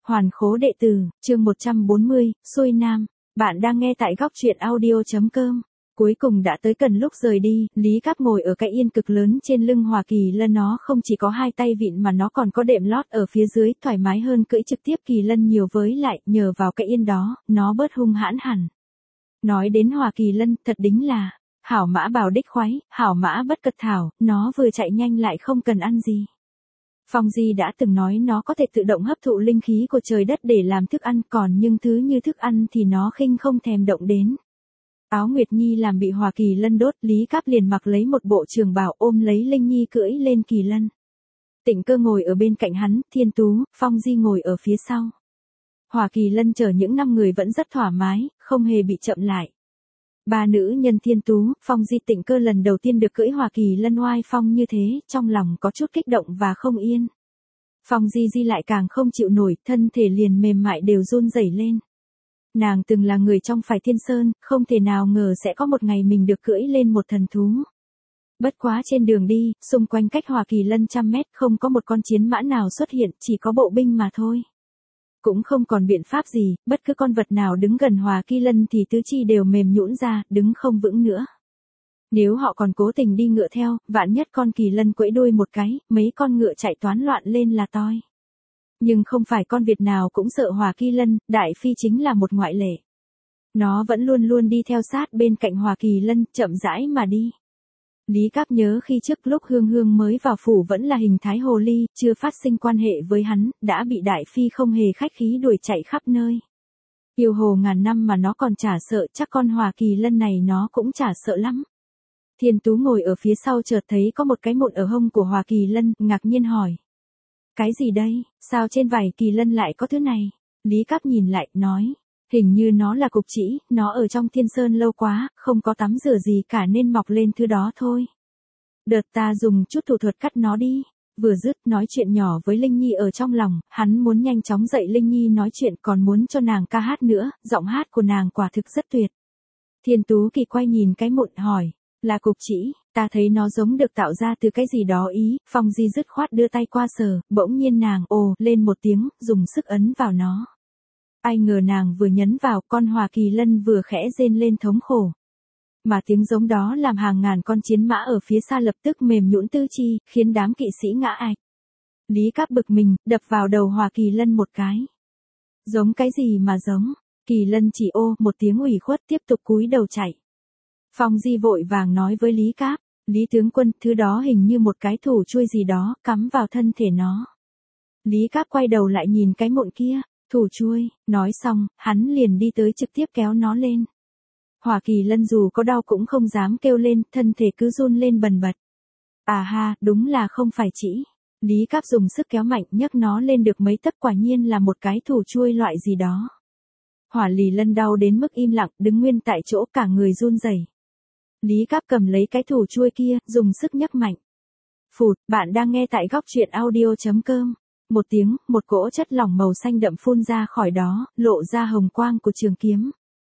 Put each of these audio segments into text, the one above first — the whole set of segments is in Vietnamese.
Hoàn khố đệ tử, chương 140, xuôi nam. Bạn đang nghe tại góc truyện audio.com. Cuối cùng đã tới cần lúc rời đi, Lý Cáp ngồi ở cái yên cực lớn trên lưng Hoa Kỳ Lân, nó không chỉ có hai tay vịn mà nó còn có đệm lót ở phía dưới, thoải mái hơn cưỡi trực tiếp Kỳ Lân nhiều, với lại, nhờ vào cái yên đó, nó bớt hung hãn hẳn. Nói đến Hoa Kỳ Lân, thật đính là, hảo mã bào đích khoái, hảo mã bất cật thảo, nó vừa chạy nhanh lại không cần ăn gì. Phong Di đã từng nói nó có thể tự động hấp thụ linh khí của trời đất để làm thức ăn, còn những thứ như thức ăn thì nó khinh không thèm động đến. Áo Nguyệt Nhi làm bị Hoa Kỳ Lân đốt, Lý Cáp liền mặc lấy một bộ trường bào ôm lấy Linh Nhi cưỡi lên Kỳ Lân. Tịnh Cơ ngồi ở bên cạnh hắn, Thiên Tú, Phong Di ngồi ở phía sau. Hoa Kỳ Lân chở những 5 người vẫn rất thoải mái, không hề bị chậm lại. Ba nữ nhân Thiên Tú, Phong Di, Tịnh Cơ lần đầu tiên được cưỡi Hoa Kỳ Lân oai phong như thế, trong lòng có chút kích động và không yên. Phong Di lại càng không chịu nổi, thân thể liền mềm mại đều run rẩy lên. Nàng từng là người trong Phái Thiên Sơn, không thể nào ngờ sẽ có một ngày mình được cưỡi lên một thần thú. Bất quá trên đường đi, xung quanh cách Hoa Kỳ Lân 100 mét không có một con chiến mã nào xuất hiện, chỉ có bộ binh mà thôi. Cũng không còn biện pháp gì, bất cứ con vật nào đứng gần Hoa Kỳ Lân thì tứ chi đều mềm nhũn ra, đứng không vững nữa. Nếu họ còn cố tình đi ngựa theo, vạn nhất con Kỳ Lân quẫy đuôi một cái, mấy con ngựa chạy toán loạn lên là toi. Nhưng không phải con Việt nào cũng sợ Hoa Kỳ Lân, Đại Phi chính là một ngoại lệ. Nó vẫn luôn luôn đi theo sát bên cạnh Hoa Kỳ Lân, chậm rãi mà đi. Lý Cáp nhớ khi trước lúc Hương Hương mới vào phủ vẫn là hình thái hồ ly, chưa phát sinh quan hệ với hắn, đã bị Đại Phi không hề khách khí đuổi chạy khắp nơi. Yêu hồ ngàn năm mà nó còn chả sợ, chắc con Hoa Kỳ Lân này nó cũng chả sợ lắm. Thiên Tú ngồi ở phía sau chợt thấy có một cái mụn ở hông của Hoa Kỳ Lân, ngạc nhiên hỏi. Cái gì đây, sao trên vảy Kỳ Lân lại có thứ này? Lý Cáp nhìn lại, nói. Hình như nó là cục trĩ, nó ở trong Thiên Sơn lâu quá, không có tắm rửa gì cả nên mọc lên thứ đó thôi. Đợt ta dùng chút thủ thuật cắt nó đi. Vừa dứt nói chuyện nhỏ với Linh Nhi ở trong lòng, hắn muốn nhanh chóng dạy Linh Nhi nói chuyện, còn muốn cho nàng ca hát nữa, giọng hát của nàng quả thực rất tuyệt. Thiên Tú kỳ quay nhìn cái mụn hỏi, là cục trĩ, ta thấy nó giống được tạo ra từ cái gì đó ý. Phong Di dứt khoát đưa tay qua sờ, bỗng nhiên nàng ồ lên một tiếng, dùng sức ấn vào nó. Ai ngờ nàng vừa nhấn vào, con Hoa Kỳ Lân vừa khẽ rên lên thống khổ. Mà tiếng giống đó làm hàng ngàn con chiến mã ở phía xa lập tức mềm nhũn tứ chi, khiến đám kỵ sĩ ngã ạch. Lý Cáp bực mình, đập vào đầu Hoa Kỳ Lân một cái. Giống cái gì mà giống? Kỳ Lân chỉ ô một tiếng ủy khuất, tiếp tục cúi đầu chạy. Phong Di vội vàng nói với Lý Cáp, Lý tướng quân, thứ đó hình như một cái thủ chuôi gì đó, cắm vào thân thể nó. Lý Cáp quay đầu lại nhìn cái mụn kia, thủ chuôi, nói xong, hắn liền đi tới trực tiếp kéo nó lên. Hoa Kỳ Lân dù có đau cũng không dám kêu lên, thân thể cứ run lên bần bật. À ha, đúng là không phải trĩ. Lý Cáp dùng sức kéo mạnh nhấc nó lên được mấy tấc, quả nhiên là một cái thủ chuôi loại gì đó. Hoa Kỳ Lân đau đến mức im lặng, đứng nguyên tại chỗ, cả người run rẩy. Lý Cáp cầm lấy cái thủ chuôi kia, dùng sức nhấc mạnh. Phụt, bạn đang nghe tại góc truyện audio.com. Một tiếng, một cỗ chất lỏng màu xanh đậm phun ra khỏi đó, lộ ra hồng quang của trường kiếm.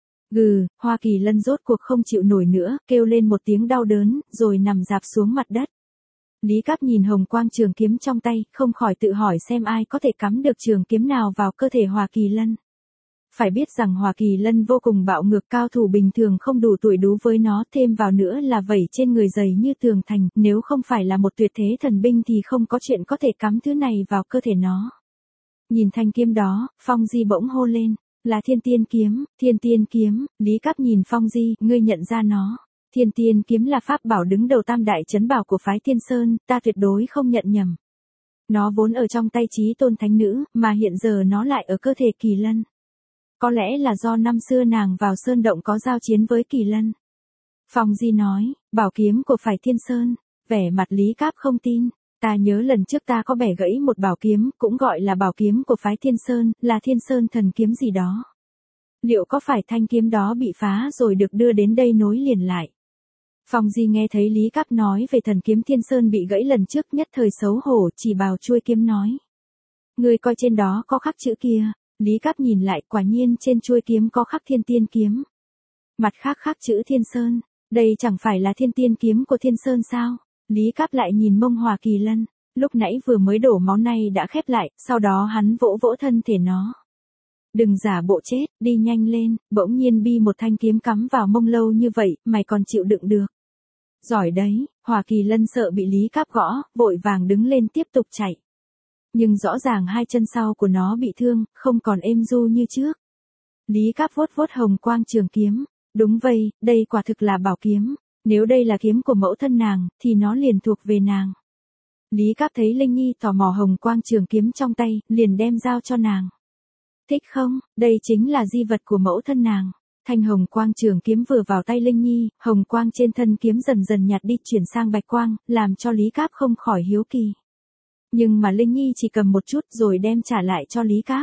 Gừ, Hoa Kỳ Lân rốt cuộc không chịu nổi nữa, kêu lên một tiếng đau đớn, rồi nằm rạp xuống mặt đất. Lý Cáp nhìn hồng quang trường kiếm trong tay, không khỏi tự hỏi xem ai có thể cắm được trường kiếm nào vào cơ thể Hoa Kỳ Lân. Phải biết rằng Hoa Kỳ Lân vô cùng bạo ngược, cao thủ bình thường không đủ tuổi đú với nó, thêm vào nữa là vảy trên người dày như tường thành, nếu không phải là một tuyệt thế thần binh thì không có chuyện có thể cắm thứ này vào cơ thể nó. Nhìn thanh kiếm đó, Phong Di bỗng hô lên, là Thiên Tiên kiếm, Thiên Tiên kiếm. Lý Cáp nhìn Phong Di, ngươi nhận ra nó. Thiên Tiên kiếm là pháp bảo đứng đầu tam đại trấn bảo của phái Thiên Sơn, ta tuyệt đối không nhận nhầm. Nó vốn ở trong tay Chí Tôn thánh nữ, mà hiện giờ nó lại ở cơ thể Kỳ Lân. Có lẽ là do năm xưa nàng vào sơn động có giao chiến với Kỳ Lân. Phong Di nói, bảo kiếm của phái Thiên Sơn. Vẻ mặt Lý Cáp không tin. Ta nhớ lần trước ta có bẻ gãy một bảo kiếm, cũng gọi là bảo kiếm của phái Thiên Sơn, là Thiên Sơn thần kiếm gì đó. Liệu có phải thanh kiếm đó bị phá rồi được đưa đến đây nối liền lại? Phong Di nghe thấy Lý Cáp nói về thần kiếm Thiên Sơn bị gãy lần trước, nhất thời xấu hổ, chỉ vào chuôi kiếm nói. Ngươi coi trên đó có khắc chữ kia. Lý Cáp nhìn lại, quả nhiên trên chuôi kiếm có khắc Thiên Tiên kiếm. Mặt khác khắc chữ Thiên Sơn, đây chẳng phải là Thiên Tiên kiếm của Thiên Sơn sao? Lý Cáp lại nhìn mông Hoa Kỳ Lân, Lúc nãy vừa mới đổ máu nay đã khép lại, sau đó hắn vỗ vỗ thân thể nó. Đừng giả bộ chết, đi nhanh lên, bỗng nhiên bi một thanh kiếm cắm vào mông lâu như vậy, mày còn chịu đựng được. Giỏi đấy, Hòa Kỳ Lân sợ bị Lý Cáp gõ, vội vàng đứng lên tiếp tục chạy. Nhưng rõ ràng hai chân sau của nó bị thương, không còn êm du như trước. Lý Cáp vuốt vuốt hồng quang trường kiếm. Đúng vậy, đây quả thực là bảo kiếm. Nếu đây là kiếm của mẫu thân nàng, thì nó liền thuộc về nàng. Lý Cáp thấy Linh Nhi tò mò hồng quang trường kiếm trong tay, liền đem giao cho nàng. Thích không, đây chính là di vật của mẫu thân nàng. Thanh hồng quang trường kiếm vừa vào tay Linh Nhi, hồng quang trên thân kiếm dần dần nhạt đi chuyển sang bạch quang, làm cho Lý Cáp không khỏi hiếu kỳ. Nhưng mà Linh Nhi chỉ cầm một chút rồi đem trả lại cho Lý Cáp.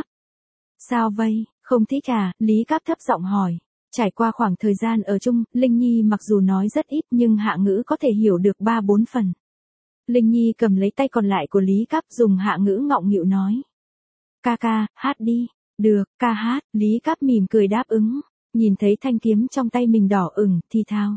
Sao vậy, không thích à, Lý Cáp thấp giọng hỏi. Trải qua khoảng thời gian ở chung, Linh Nhi mặc dù nói rất ít nhưng hạ ngữ có thể hiểu được 3-4 phần. Linh Nhi cầm lấy tay còn lại của Lý Cáp dùng hạ ngữ ngọng nghịu nói. Ca ca, hát đi. Được, ca hát, Lý Cáp mỉm cười đáp ứng. Nhìn thấy thanh kiếm trong tay mình đỏ ửng, thì thào.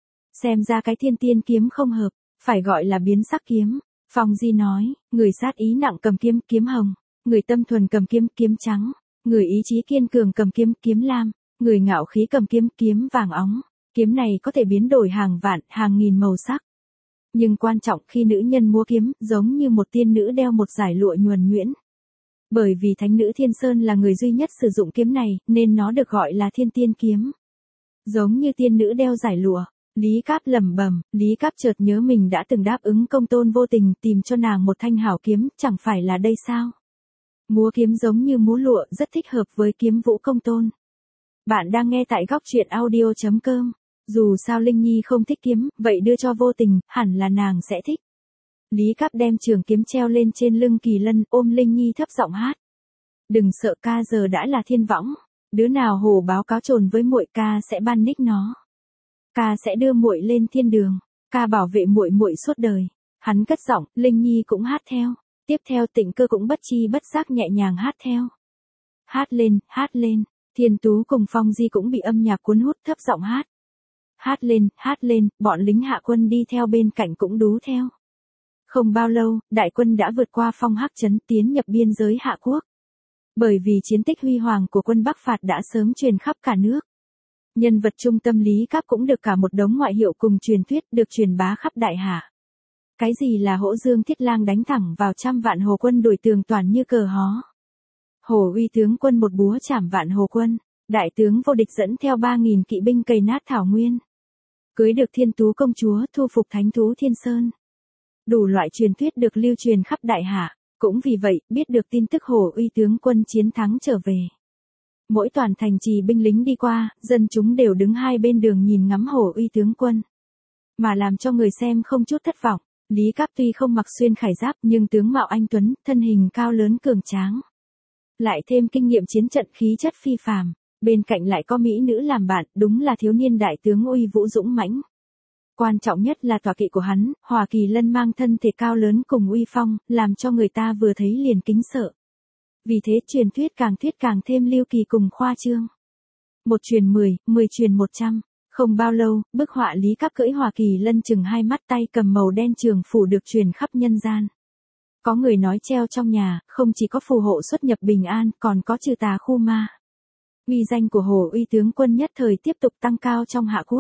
Xem ra cái thiên tiên kiếm không hợp, phải gọi là biến sắc kiếm. Phong Di nói, người sát ý nặng cầm kiếm, kiếm hồng. Người tâm thuần cầm kiếm, kiếm trắng. Người ý chí kiên cường cầm kiếm, kiếm lam. Người ngạo khí cầm kiếm, kiếm vàng óng. Kiếm này có thể biến đổi hàng vạn, hàng nghìn màu sắc. Nhưng quan trọng khi nữ nhân múa kiếm, giống như một tiên nữ đeo một dải lụa nhuần nhuyễn. Bởi vì thánh nữ Thiên Sơn là người duy nhất sử dụng kiếm này, nên nó được gọi là thiên tiên kiếm. Giống như tiên nữ đeo dải lụa, Lý Cáp lẩm bẩm, Lý Cáp chợt nhớ mình đã từng đáp ứng Công Tôn Vô Tình tìm cho nàng một thanh hảo kiếm, chẳng phải là đây sao? Múa kiếm giống như múa lụa, rất thích hợp với kiếm vũ Công Tôn. Bạn đang nghe tại góc truyện audio.com. Dù sao Linh Nhi không thích kiếm, vậy đưa cho Vô Tình, hẳn là nàng sẽ thích. Lý Cáp đem trường kiếm treo lên trên lưng Kỳ Lân, ôm Linh Nhi thấp giọng hát. Đừng sợ ca, giờ đã là thiên võng, đứa nào hồ báo cáo trồn với muội, ca sẽ ban ních nó. Ca sẽ đưa muội lên thiên đường, ca bảo vệ muội muội suốt đời. Hắn cất giọng, Linh Nhi cũng hát theo. Tiếp theo Tịnh Cơ cũng bất chi bất giác nhẹ nhàng hát theo. Hát lên, hát lên. Thiên Tú cùng Phong Di cũng bị âm nhạc cuốn hút thấp giọng hát. Hát lên, bọn lính hạ quân đi theo bên cạnh cũng đú theo. Không bao lâu, đại quân đã vượt qua Phong Hắc trấn tiến nhập biên giới Hạ Quốc. Bởi vì chiến tích huy hoàng của quân Bắc phạt đã sớm truyền khắp cả nước. Nhân vật trung tâm Lý Cáp cũng được cả một đống ngoại hiệu cùng truyền thuyết được truyền bá khắp đại hạ. Cái gì là Hỗ Dương Thiết Lang đánh thẳng vào trăm vạn hồ quân đổi tường toàn như cờ hó. Hồ Uy tướng quân một búa chảm vạn hồ quân, đại tướng vô địch dẫn theo 3.000 kỵ binh cày nát thảo nguyên. Cưới được Thiên Tú công chúa, thu phục thánh thú Thiên Sơn. Đủ loại truyền thuyết được lưu truyền khắp đại hạ, cũng vì vậy, biết được tin tức Hồ Uy tướng quân chiến thắng trở về. Mỗi toàn thành trì binh lính đi qua, dân chúng đều đứng hai bên đường nhìn ngắm Hồ Uy tướng quân. Mà làm cho người xem không chút thất vọng, Lý Cáp tuy không mặc xuyên khải giáp nhưng tướng mạo anh tuấn, thân hình cao lớn cường tráng. Lại thêm kinh nghiệm chiến trận khí chất phi phàm, bên cạnh lại có mỹ nữ làm bạn, đúng là thiếu niên đại tướng uy vũ dũng mãnh. Quan trọng nhất là tọa kỵ của hắn, Hòa Kỳ Lân mang thân thể cao lớn cùng uy phong, làm cho người ta vừa thấy liền kính sợ. Vì thế truyền thuyết càng thêm lưu kỳ cùng khoa trương. Một truyền 10, 10 truyền 100. Không bao lâu, bức họa Lý Cáp cưỡi Hòa Kỳ Lân chừng hai mắt tay cầm màu đen trường phủ được truyền khắp nhân gian. Có người nói treo trong nhà, không chỉ có phù hộ xuất nhập bình an, còn có trừ tà khu ma. Uy danh của Hồ Uy tướng quân nhất thời tiếp tục tăng cao trong Hạ Quốc.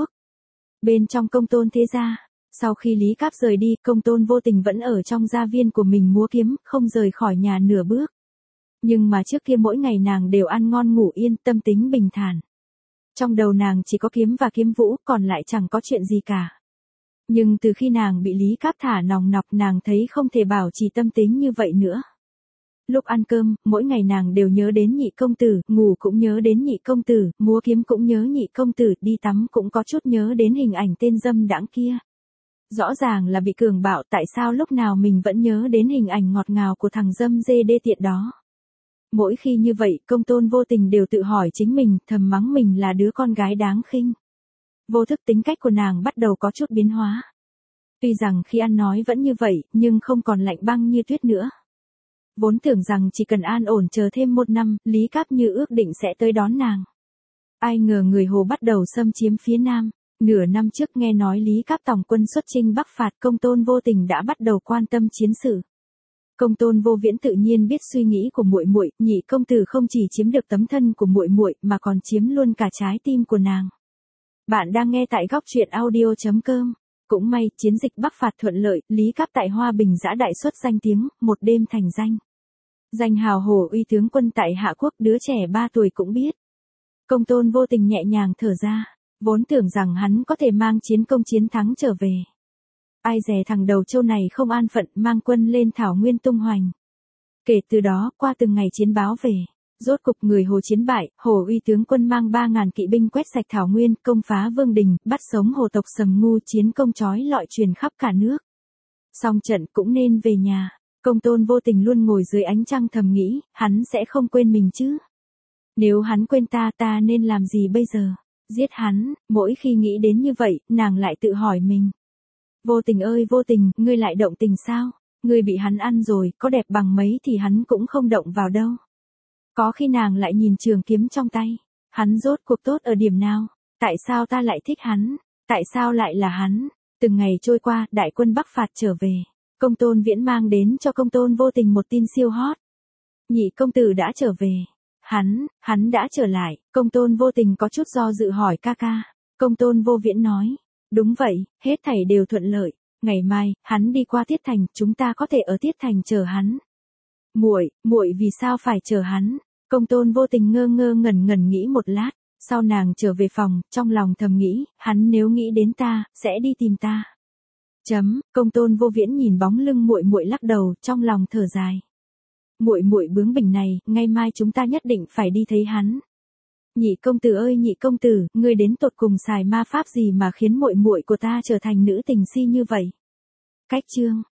Bên trong Công Tôn thế gia, sau khi Lý Cáp rời đi, Công Tôn Vô Tình vẫn ở trong gia viên của mình múa kiếm, không rời khỏi nhà nửa bước. Nhưng mà trước kia mỗi ngày nàng đều ăn ngon ngủ yên, tâm tính bình thản. Trong đầu nàng chỉ có kiếm và kiếm vũ, còn lại chẳng có chuyện gì cả. Nhưng từ khi nàng bị Lý Cáp thả nòng nọc, nàng thấy không thể bảo trì tâm tính như vậy nữa. Lúc ăn cơm, mỗi ngày nàng đều nhớ đến nhị công tử, ngủ cũng nhớ đến nhị công tử, múa kiếm cũng nhớ nhị công tử, đi tắm cũng có chút nhớ đến hình ảnh tên dâm đãng kia. Rõ ràng là bị cường bạo, tại sao lúc nào mình vẫn nhớ đến hình ảnh ngọt ngào của thằng dâm dê đê tiện đó. Mỗi khi như vậy, Công Tôn Vô Tình đều tự hỏi chính mình, thầm mắng mình là đứa con gái đáng khinh. Vô thức tính cách của nàng bắt đầu có chút biến hóa. Tuy rằng khi ăn nói vẫn như vậy, nhưng không còn lạnh băng như tuyết nữa. Vốn tưởng rằng chỉ cần an ổn chờ thêm 1 năm, Lý Cáp như ước định sẽ tới đón nàng. Ai ngờ người Hồ bắt đầu xâm chiếm phía Nam. Nửa năm trước nghe nói Lý Cáp tổng quân xuất chinh Bắc phạt, Công Tôn Vô Tình đã bắt đầu quan tâm chiến sự. Công Tôn Vô Viễn tự nhiên biết suy nghĩ của muội muội, nhị công tử không chỉ chiếm được tấm thân của muội muội mà còn chiếm luôn cả trái tim của nàng. Bạn đang nghe tại góc truyện audio.com. Cũng may, chiến dịch Bắc phạt thuận lợi, Lý Cáp tại Hoa Bình giã đại xuất danh tiếng, một đêm thành danh. Danh hào hổ uy tướng quân tại Hạ Quốc, đứa trẻ 3 tuổi cũng biết. Công Tôn Vô Tình nhẹ nhàng thở ra, vốn tưởng rằng hắn có thể mang chiến công chiến thắng trở về. Ai dè thằng đầu trâu này không an phận, mang quân lên thảo nguyên tung hoành. Kể từ đó, qua từng ngày chiến báo về, rốt cục người Hồ chiến bại, Hồ uy tướng quân mang 3.000 kỵ binh quét sạch thảo nguyên, công phá vương đình, bắt sống Hồ tộc Sầm Ngu, chiến công chói lọi truyền khắp cả nước. Xong trận cũng nên về nhà. Công Tôn Vô Tình luôn ngồi dưới ánh trăng thầm nghĩ, hắn sẽ không quên mình chứ. Nếu hắn quên ta nên làm gì bây giờ? Giết hắn. Mỗi khi nghĩ đến như vậy, nàng lại tự hỏi mình. Vô Tình ơi Vô Tình, ngươi lại động tình sao? Ngươi bị hắn ăn rồi, có đẹp bằng mấy thì hắn cũng không động vào đâu. Có khi nàng lại nhìn trường kiếm trong tay. Hắn rốt cuộc tốt ở điểm nào? Tại sao ta lại thích hắn? Tại sao lại là hắn? Từng ngày trôi qua, đại quân Bắc phạt trở về. Công Tôn Viễn mang đến cho Công Tôn Vô Tình một tin siêu hot. Nhị công tử đã trở về. Hắn đã trở lại. Công Tôn Vô Tình có chút do dự hỏi ca ca. Công Tôn Vô Viễn nói. Đúng vậy, hết thảy đều thuận lợi. Ngày mai, hắn đi qua Tiết Thành, chúng ta có thể ở Tiết Thành chờ hắn. Muội vì sao phải chờ hắn? Công Tôn Vô Tình ngơ ngẩn nghĩ một lát. Sau nàng trở về phòng, trong lòng thầm nghĩ, hắn nếu nghĩ đến ta, sẽ đi tìm ta. Công Tôn Vô Viễn nhìn bóng lưng muội muội lắc đầu, trong lòng thở dài. Muội bướng bỉnh này, ngày mai chúng ta nhất định phải đi thấy hắn. Nhị công tử ơi nhị công tử, ngươi đến tột cùng xài ma pháp gì mà khiến muội muội của ta trở thành nữ tình si như vậy? Cách chương